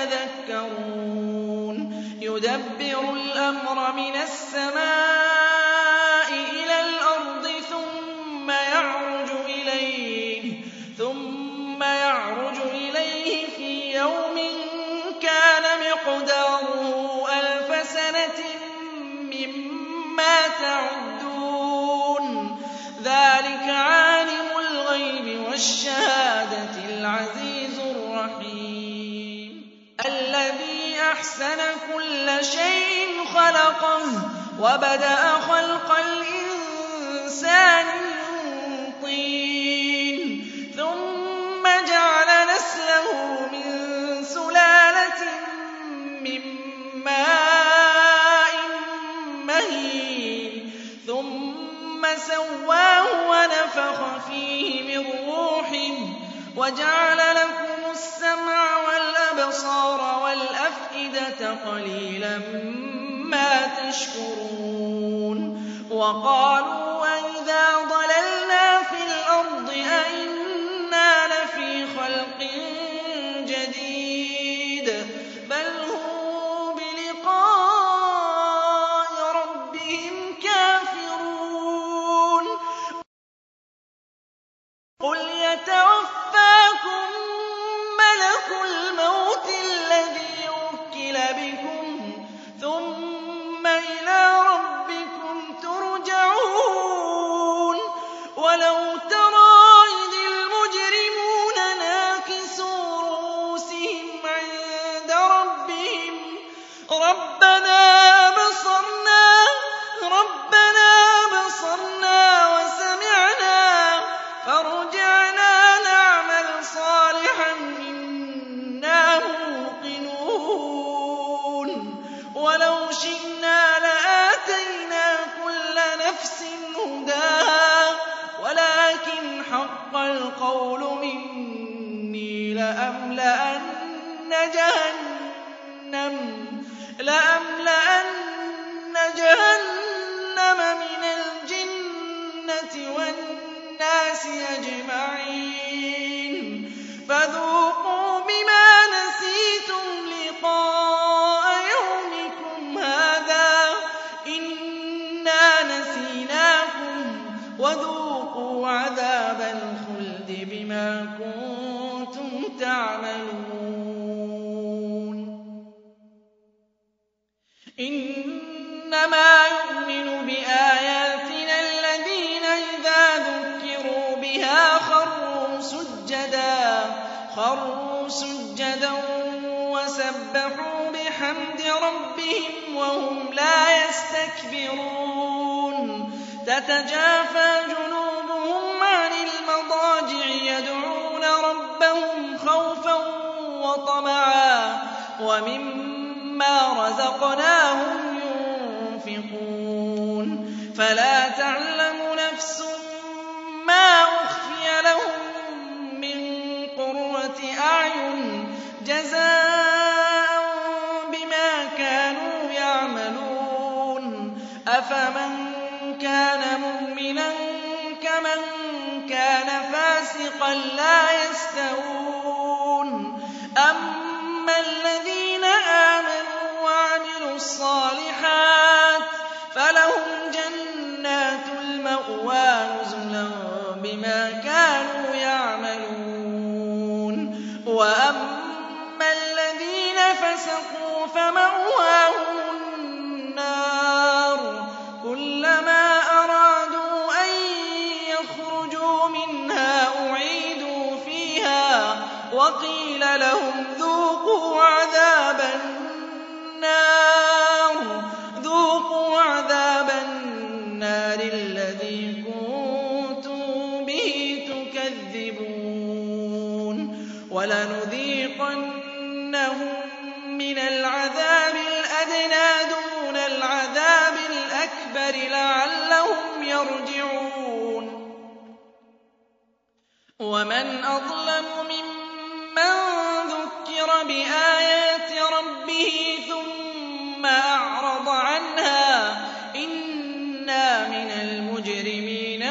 تَتَذَكَّرُونَ يُدَبِّرُ الْأَمْرَ مِنَ السَّمَاءِ إِلَى الْأَرْضِ ثُمَّ يَعْرُجُ إِلَيْهِ ثُمَّ يَعْرُجُ إِلَيْهِ فِي يَوْمٍ كَانَ مِقْدَارُهُ أَلْفَ سَنَةٍ مِّمَّا تَعُدُّونَ ذَٰلِكَ عَالِمُ الْغَيْبِ وَالشَّهَادَةِ الْعَزِيزُ الرَّحِيمُ الَّذِي أَحْسَنَ كُلَّ شَيْءٍ خَلَقَهُ وَبَدَأَ خَلْقَ الْإِنسَانِ مِن طِينٍ ثُمَّ جَعَلَ نَسْلَهُ مِن سُلَالَةٍ مِّن مَّاءٍ مَّهِينٍ ثُمَّ سَوَّاهُ وَنَفَخَ فِيهِ مِن رُّوحِهِ وَجَعَلَ لَكُمُ السَّمْعَ وَالْأَبْصَارَ وَالْأَفْئِدَةَ قَلِيلًا مَا تَشْكُرُونَ وَقَالُوا أَإِذَا ضَلَلْنَا فِي الْأَرْضِ أَإِنَّا لَفِي خَلْقٍ جَدِيدٍ بَلْ هُم بِلِقَاءِ رَبِّهِمْ كَافِرُونَ قُلْ يَتَوَفَّاكُم مَّلَكُ الْمَوْتِ الَّذِي وُكِّلَ بِكُمْ ثُمَّ إِلَىٰ رَبِّكُمْ تُرْجَعُونَ وَلَوْ تَرَىٰ إِذِ الْمُجْرِمُونَ نَاكِسُو رُءُوسِهِمْ عِندَ رَبِّهِمْ رَبَّنَا أَبْصَرْنَا وَسَمِعْنَا فَارْجِعْنَا نَعْمَلْ صَالِحًا إِنَّا مُوقِنُونَ وَلَوْ شِئْنَا لَآتَيْنَا كُلَّ نَفْسٍ هُدَاهَا وَلَٰكِنْ حَقَّ الْقَوْلُ مِنِّي لَأَمْلَأَنَّ جَهَنَّمَ مِنَ الْجِنَّةِ وَالنَّاسِ أَجْمَعِينَ فَذُوقُوا بِمَا نَسِيتُمْ لِقَاءَ يَوْمِكُمْ هَٰذَا إِنَّا نَسِينَاكُمْ وَذُوقُوا عَذَابَ الْخُلْدِ بِمَا كُنتُمْ تَعْمَلُونَ إِنَّمَا يُؤْمِنُ بِآيَاتِنَا الَّذِينَ إِذَا ذُكِّرُوا بِهَا خَرُّوا سُجَّدًا وَسَبَّحُوا بِحَمْدِ رَبِّهِمْ وَهُمْ لَا يَسْتَكْبِرُونَ تَتَجَافَىٰ جُنُوبُهُمْ عَنِ الْمَضَاجِعِ يَدْعُونَ رَبَّهُمْ خَوْفًا وَطَمَعًا وَمِمَّا رَزَقْنَاهُمْ يُنفِقُونَ فَلَا تَعْلَمُ نَفْسٌ مَّا أُخْفِيَ لَهُم مِّن قُرَّةِ أَعْيُنٍ جَزَاءً بِمَا كَانُوا يَعْمَلُونَ أَفَمَن كَانَ مُؤْمِنًا كَمَن كَانَ فَاسِقًا لَّا يَسْتَوُونَ أَمَّا الَّذِينَ آمَنُوا وَعَمِلُوا الصَّالِحَاتِ فَلَهُمْ جَنَّاتُ الْمَأْوَىٰ نُزُلًا بِمَا كَانُوا يَعْمَلُونَ وَأَمَّا الَّذِينَ فَسَقُوا فَمَأْوَاهُمُ النَّارُ كُلَّمَا أَرَادُوا أَن يَخْرُجُوا مِنْهَا أُعِيدُوا فِيهَا وَقِيلَ لَهُمْ ذُوقُوا عَذَابَ النَّارِ الَّذِي كُنتُم بِهِ تُكَذِّبُونَ وَلَنُذِيقَنَّهُم مِّنَ الْعَذَابِ الْأَدْنَىٰ دُونَ الْعَذَابِ الْأَكْبَرِ لَعَلَّهُمْ يَرْجِعُونَ وَمَنْ أَظْلَمُ مِمَّن ذُكِّرَ بِآيَاتِ رَبِّهِ ثُمَّ أَعْرَضَ عَنْهَا إِنَّا مِنَ الْمُجْرِمِينَ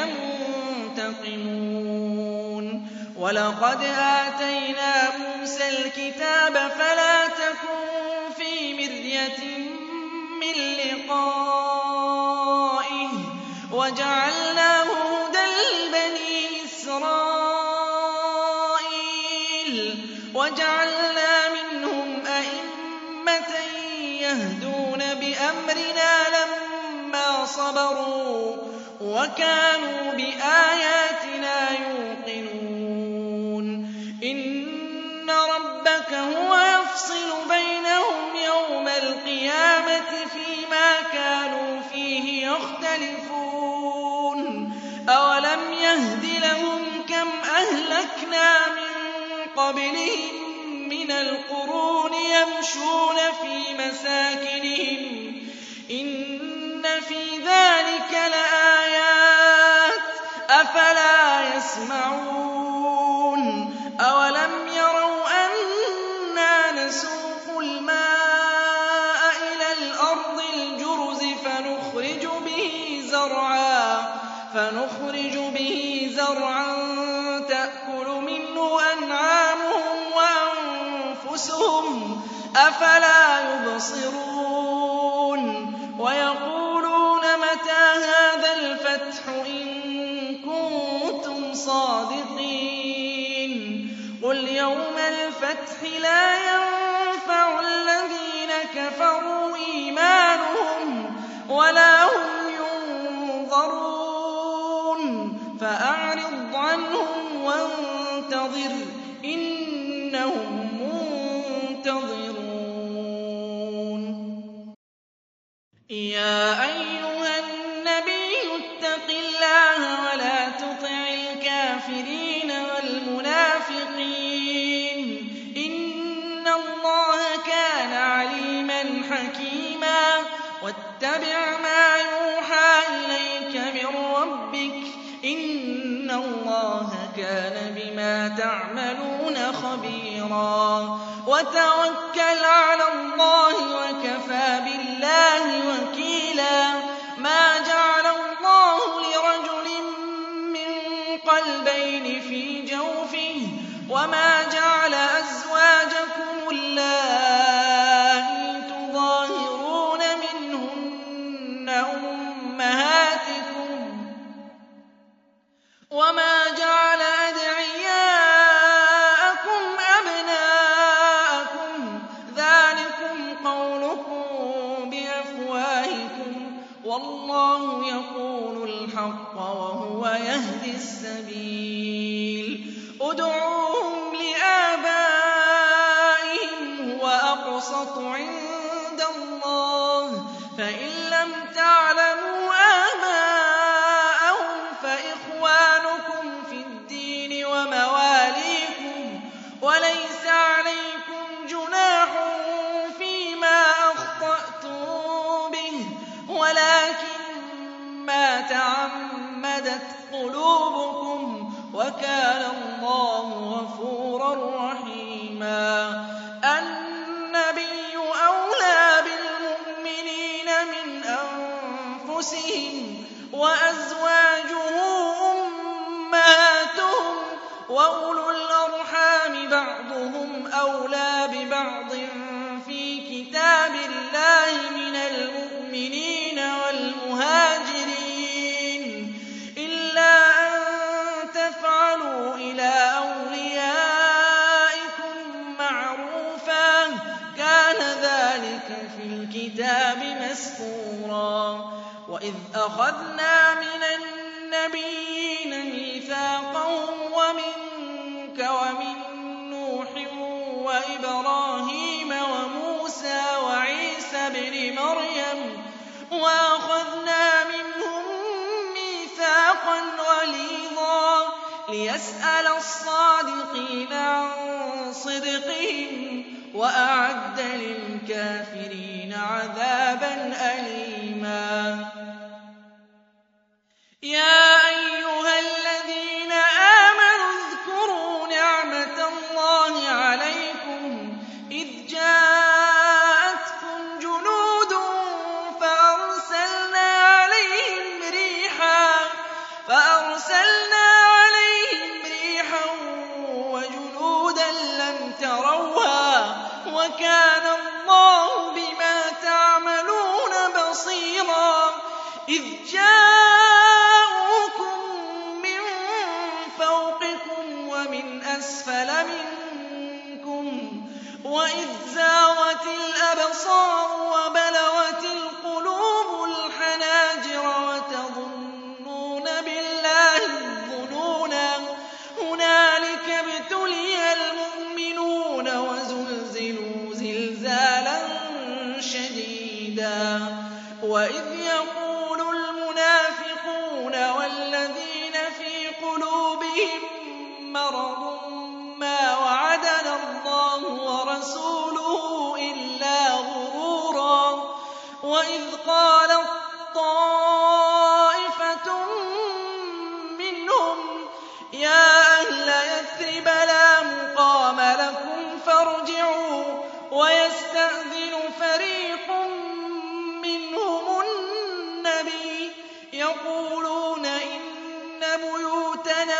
مُنتَقِمُونَ وَلَقَدْ آتَيْنَا مُوسَى الْكِتَابَ فَلَا تَكُن فِي مِرْيَةٍ مِّن لِّقَائِهِ وَجَعَلْنَاهُ هُدًى لِّبَنِي إِسْرَائِيلَ وَجَعَلْنَا مِنْهُمْ أَئِمَّةً يَهْدُونَ بِأَمْرِنَا لَمَّا صَبَرُوا وَكَانُوا بِآيَاتِنَا يُوقِنُونَ إِنَّ رَبَّكَ هُوَ يَفْصِلُ بَيْنَهُمْ يَوْمَ الْقِيَامَةِ فِيمَا كَانُوا فِيهِ يَخْتَلِفُونَ أَوَلَمْ يَهْدِ لَهُمْ كَمْ أَهْلَكْنَا مِن قَبْلِهِم مِّنَ الْقُرُونِ يَمْشُونَ فِي مَسَاكِنِهِمْ إِنَّ فِي ذَٰلِكَ لَآيَاتٍ ۖ أَفَلَا يَسْمَعُونَ أَوَلَمْ يَرَوْا أَنَّا نَسُوقُ الْمَاءَ إِلَى الْأَرْضِ زَرْعًا تَأْكُلُ مِنْهُ أَنْعَامُهُمْ وَأَنفُسُهُمْ ۖ أَفَلَا يُبْصِرُونَ وَيَقُولُونَ مَتَىٰ هَٰذَا الْفَتْحُ إِن كُنتُمْ صَادِقِينَ قُلْ يَوْمَ الْفَتْحِ لَا يَنفَعُ الَّذِينَ كَفَرُوا إِيمَانُهُمْ وَلَا هُمْ يُنظَرُونَ فَأَعْرِضْ عَنْهُمْ وَانتَظِرْ إِنَّهُم مُّنتَظِرُونَ يَا أَيُّهَا النَّبِيُّ اتَّقِ اللَّهَ وَلَا تُطِعِ الْكَافِرِينَ وَالْمُنَافِقِينَ إِنَّ اللَّهَ كَانَ عَلِيمًا حَكِيمًا وَاتَّبِعْ مَا يُوحَىٰ إِلَيْكَ مِن رَّبِّكَ إِنَّ اللَّهَ كَانَ بِمَا تَعْمَلُونَ خَبِيرًا وَتَوَكَّلْ عَلَى اللَّهِ وَكَفَىٰ بِاللَّهِ وَكِيلًا مَا جَعَلَ اللَّهُ لِرَجُلٍ مِّن قَلْبَيْنِ فِي جَوْفِهِ وَمَا جَعَلَ أَزْوَاجَكُمُ اللَّائِي تُظَاهِرُونَ مِنْهُنَّ أُمَّهَاتِكُمْ وَمَا جَعَلَ أَدْعِيَاءَكُمْ أَبْنَاءَكُمْ ذَٰلِكُمْ قَوْلُكُم بِأَفْوَاهِكُمْ وَاللَّهُ يَقُولُ الْحَقَّ وَهُوَ يَهْدِي السَّبِيلَ ادْعُوهُمْ لِآبَائِهِمْ هُوَ أَقْسَطُ عِندَ اللَّهِ ۚ فَإِن لَّمْ تَعْلَمُوا آبَاءَهُمْ فَإِخْوَانُكُمْ فِي الدِّينِ وَمَوَالِيكُمْ ۚ وَلَيْسَ عَلَيْكُمْ جُنَاحٌ فِيمَا أَخْطَأْتُم بِهِ وَلَٰكِن مَّا تَعَمَّدَتْ قُلُوبُكُمْ ۚ وَكَانَ اللَّهُ غَفُورًا رَّحِيمًا النَّبِيُّ أَوْلَىٰ بِالْمُؤْمِنِينَ مِنْ أَنفُسِهِمْ وَأَزْوَاجُهُ أُمَّهَاتُهُمْ ۖ وَأُولُو الْأَرْحَامِ بَعْضُهُمْ أَوْلَىٰ بِبَعْضٍ فِي كِتَابِ اللَّهِ مِنَ الْمُؤْمِنِينَ وَالْمُهَاجِرِينَ إِلَّا أَن تَفْعَلُوا إِلَىٰ أَوْلِيَائِكُم مَّعْرُوفًا ۚ كَانَ ذَٰلِكَ فِي الْكِتَابِ مَسْطُورًا وَإِذْ أَخَذْنَا مِنَ النَّبِيِّينَ مِيثَاقَهُمْ وَمِنكَ وَمِن نُّوحٍ وَإِبْرَاهِيمَ وَمُوسَىٰ وَعِيسَى ابْنِ مَرْيَمَ وَأَخَذْنَا مِنْهُم مِّيثَاقًا غَلِيظًا لِّيَسْأَلَ الصَّادِقِينَ عَن صِدْقِهِمْ وَأَعَدَّ لِلْكَافِرِينَ عَذَابًا أَلِيمًا يَا أَيُّهَا الَّذِينَ آمَنُوا اذْكُرُوا نِعْمَةَ اللَّهِ عَلَيْكُمْ إِذْ جَاءَتْكُمْ جُنُودٌ فَأَرْسَلْنَا عَلَيْهِمْ رِيحًا وَجُنُودًا لَّمْ تَرَوْهَا ۚ وَكَانَ اللَّهُ بِمَا تَعْمَلُونَ بَصِيرًا إِذْ جَاءُوكُم مِّن فَوْقِكُمْ وَمِنْ أَسْفَلَ مِنكُمْ وَإِذْ زَاغَتِ الْأَبْصَارُ وَبَلَغَتِ الْقُلُوبُ الْحَنَاجِرَ وَتَظُنُّونَ بِاللَّهِ الظُّنُونَا هُنَالِكَ ابْتُلِيَ الْمُؤْمِنُونَ وَزُلْزِلُوا زِلْزَالًا شَدِيدًا وَإِذْ يَقُولُ الْمُنَافِقُونَ وَالَّذِينَ فِي قُلُوبِهِم مَّرَضٌ مَّا وَعَدَنَا اللَّهُ وَرَسُولُهُ إِلَّا غُرُورًا وَإِذْ قَالَت طَّائِفَةٌ مِّنْهُمْ يَا أَهْلَ يَثْرِبَ لَا مُقَامَ لَكُمْ فَارْجِعُوا وَيَسْتَأْذِنُ فَرِيقٌ مِّنْهُمُ النَّبِيَّ يَقُولُونَ إِنَّ بُيُوتَنَا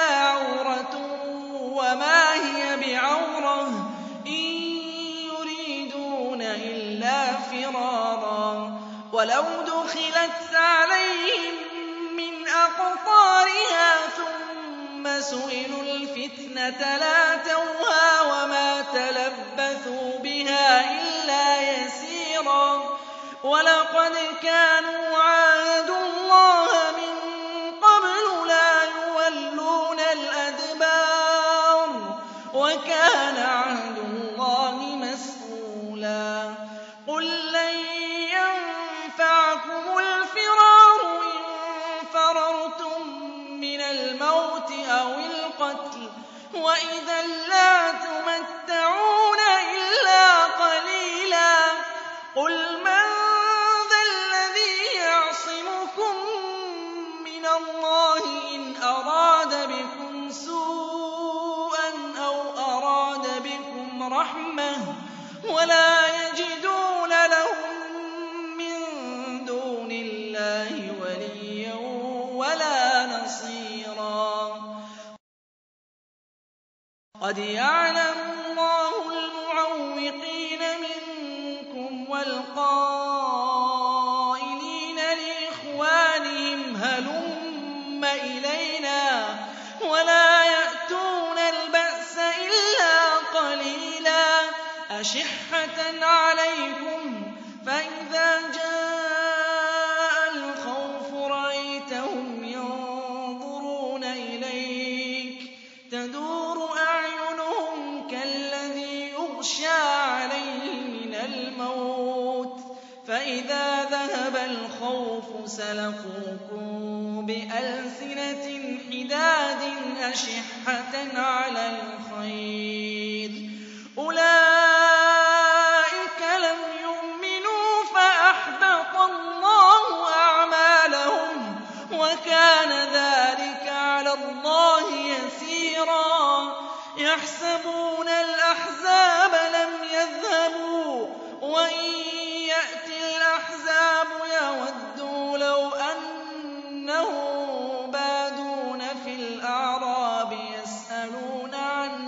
وَلَوْ دُخِلَتْ عَلَيْهِم مِّنْ أَقْطَارِهَا ثُمَّ سُئِلُوا الْفِتْنَةَ لَأَتَوْهَا وَمَا تَلَبَّثُوا بِهَا إِلَّا يَسِيرًا. وَلَقَدْ كَانُوا عَاهَدُوا اللَّهَ مِن قَبْلُ لَا يُوَلُّونَ الْأَدْبَارَ ۚ وَكَانَ عَهْدُ اللَّهِ مَسْئُولًا. قُل لَّن يَنفَعَكُمُ الْفِرَارُ إِن فَرَرْتُم مِّنَ الْمَوْتِ أَوِ الْقَتْلِ ۚ وَإِذًا لَّا تُمَتَّعُونَ إِلَّا قَلِيلًا. قُلْ مَن ذَا الَّذِي يَعْصِمُكُم مِّنَ اللَّهِ إِنْ أَرَادَ بِكُمْ سُوءًا أَوْ أَرَادَ بِكُمْ رَحْمَةً وَلَا يَجِدُونَ لَهُم مِّن دُونِ اللَّهِ وَلِيًّا وَلَا نَصِيرًا. قَدْ يَعْلَمُ اللَّهُ الْمُعَوِّقِينَ مِنكُمْ وَالْقَائِلِينَ لِإِخْوَانِهِمْ هَلُمَّ إِلَيْنَا ۖ وَلَا يَأْتُونَ الْبَأْسَ إِلَّا قَلِيلًا. أَشِحَّةً عَلَيْكُمْ ۖ فَإِذَا جَاءَ الْخَوْفُ رَأَيْتَهُمْ يَنظُرُونَ إِلَيْكَ تَدُورُ أَعْيُنُهُمْ كَالَّذِي يُغْشَىٰ عَلَيْهِ مِنَ الْمَوْتِ ۖ فَإِذَا ذَهَبَ الْخَوْفُ سَلَقُوكُم بِأَلْسِنَةٍ حِدَادٍ أَشِحَّةً عَلَى الْخَيْرِ ۚ أُولَٰئِكَ لَمْ يُؤْمِنُوا فَأَحْبَطَ اللَّهُ أَعْمَالَهُمْ ۚ وَكَانَ ذَٰلِكَ عَلَى اللَّهِ يَسِيرًا. يَحْسَبُونَ الْأَحْزَابَ لَمْ يَذْهَبُوا ۖ وَإِن يَأْتِ الْأَحْزَابُ يَوَدُّوا لَوْ أَنَّهُم بَادُونَ فِي الْأَعْرَابِ يَسْأَلُونَ عَنْ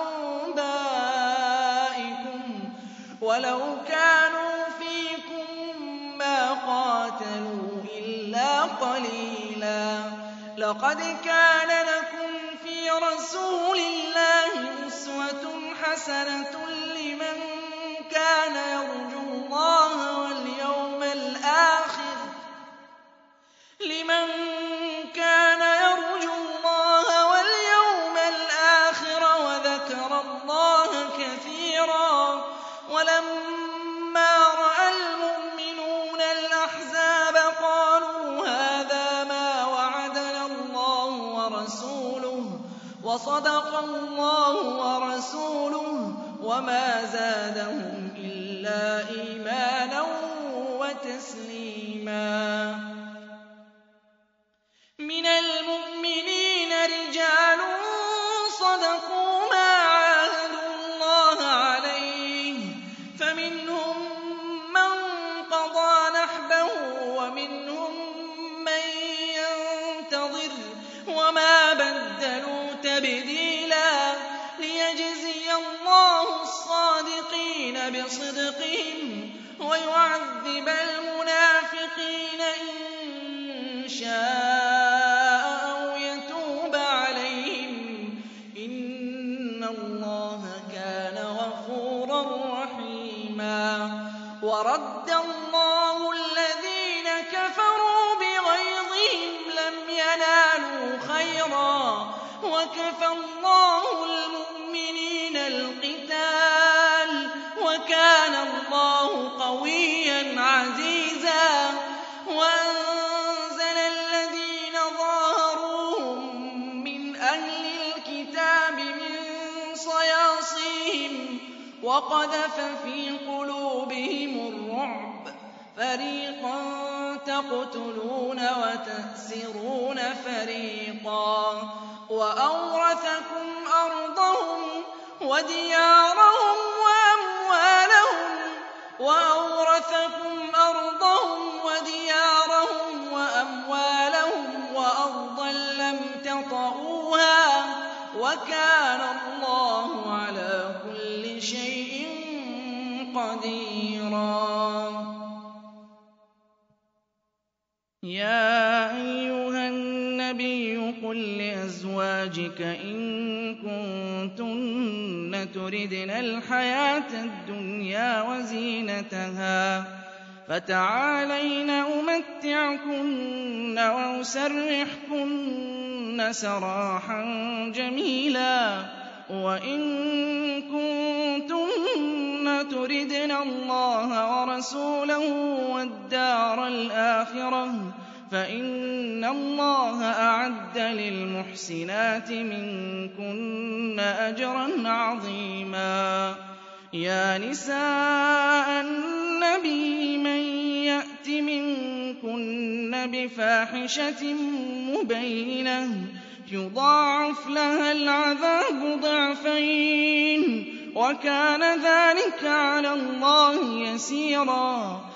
أَنبَائِكُمْ ۖ وَلَوْ كَانُوا فِيكُم مَّا قَاتَلُوا إِلَّا قَلِيلًا. لَّقَدْ كَانَ لَكُمْ فِي رَسُولِ اللَّهِ أُسْوَةٌ حَسَنَةٌ لِّمَن كَانَ يَرْجُو اللَّهَ وَالْيَوْمَ الْآخِرَ لِمَن كَانَ يَرْجُو اللَّهَ وَالْيَوْمَ الْآخِرَ وَذَكَرَ اللَّهَ كَثِيرًا. وَلَمَّا رَأَى الْمُؤْمِنُونَ الْأَحْزَابَ قَالُوا هَٰذَا مَا وَعَدَنَا اللَّهُ وَرَسُولُهُ وَصَدَقَ اللَّهُ وَرَسُولُهُ وَمَا زَادَهُمْ إِلَّا إِيمَانًا وَتَسْلِيمًا. مِّنَ الْمُؤْمِنِينَ رِجَالٌ صَدَقُوا مَا عَاهَدُوا اللَّهَ عَلَيْهِ ۖ فَمِنْهُم مَّن قَضَىٰ نَحْبَهُ وَمِنْهُم مَّن يَنتَظِرُ وَمَا بَدَّلُوا تَبْدِيلًا. لِيَجْزِيَ اللَّهُ الصَّادِقِينَ بِصِدْقِهِمْ وَيُعَذِّبَ الْمُنَافِقِينَ إِن شَاءَ أَوْ يَتُوبَ عَلَيْهِمْ ۚ إِنَّ اللَّهَ كَانَ غَفُورًا رَّحِيمًا. وَرَدَّ اللَّهُ الَّذِينَ كَفَرُوا بِغَيْظِهِمْ لَمْ يَنَالُوا خَيْرًا ۚ وَكَفَى اللَّهُ الْمُؤْمِنِينَ الْقِتَالَ ۚ وَكَانَ اللَّهُ قَوِيًّا عَزِيزًا. وَأَنزَلَ الَّذِينَ ظَاهَرُوهُم مِّنْ أَهْلِ الْكِتَابِ مِن صَيَاصِيهِمْ وَقَذَفَ فِي قُلُوبِهِمُ الرُّعْبَ ۚ فَرِيقًا تَقْتُلُونَ وَتَأْسِرُونَ فَرِيقًا. وَأَوْرَثَكُمْ أَرْضَهُمْ وَدِيَارَهُمْ وَأَمْوَالَهُمْ وَأَوْرَثَكُمْ أَرْضَهُمْ وَدِيَارَهُمْ وَأَمْوَالَهُمْ وَأَرْضًا لَّمْ تَطَئُوهَا ۚ وَكَانَ اللَّهُ عَلَىٰ كُلِّ شَيْءٍ قَدِيرًا. يَا أَيُّهَا النَّبِيُّ قُل لِّأَزْوَاجِكَ إِن كُنتُنَّ تُرِدْنَ الْحَيَاةَ الدُّنْيَا وَزِينَتَهَا فَتَعَالَيْنَ أُمَتِّعْكُنَّ وَأُسَرِّحْكُنَّ سَرَاحًا جَمِيلًا وَإِن كُنتُنَّ تُرِدْنَ اللَّهَ وَرَسُولَهُ وَالدَّارَ الْآخِرَةَ فَإِنَّ اللَّهَ أَعَدَّ لِلْمُحْسِنَاتِ مِنكُنَّ أَجْرًا عَظِيمًا يَا نِسَاءَ النَّبِيِّ مَن يَأْتِ مِنكُنَّ بِفَاحِشَةٍ مُّبَيِّنَةٍ يُضَاعَفْ لَهَا الْعَذَابُ ضِعْفَيْنِ ۚ وَكَانَ ذَٰلِكَ عَلَى اللَّهِ يَسِيرًا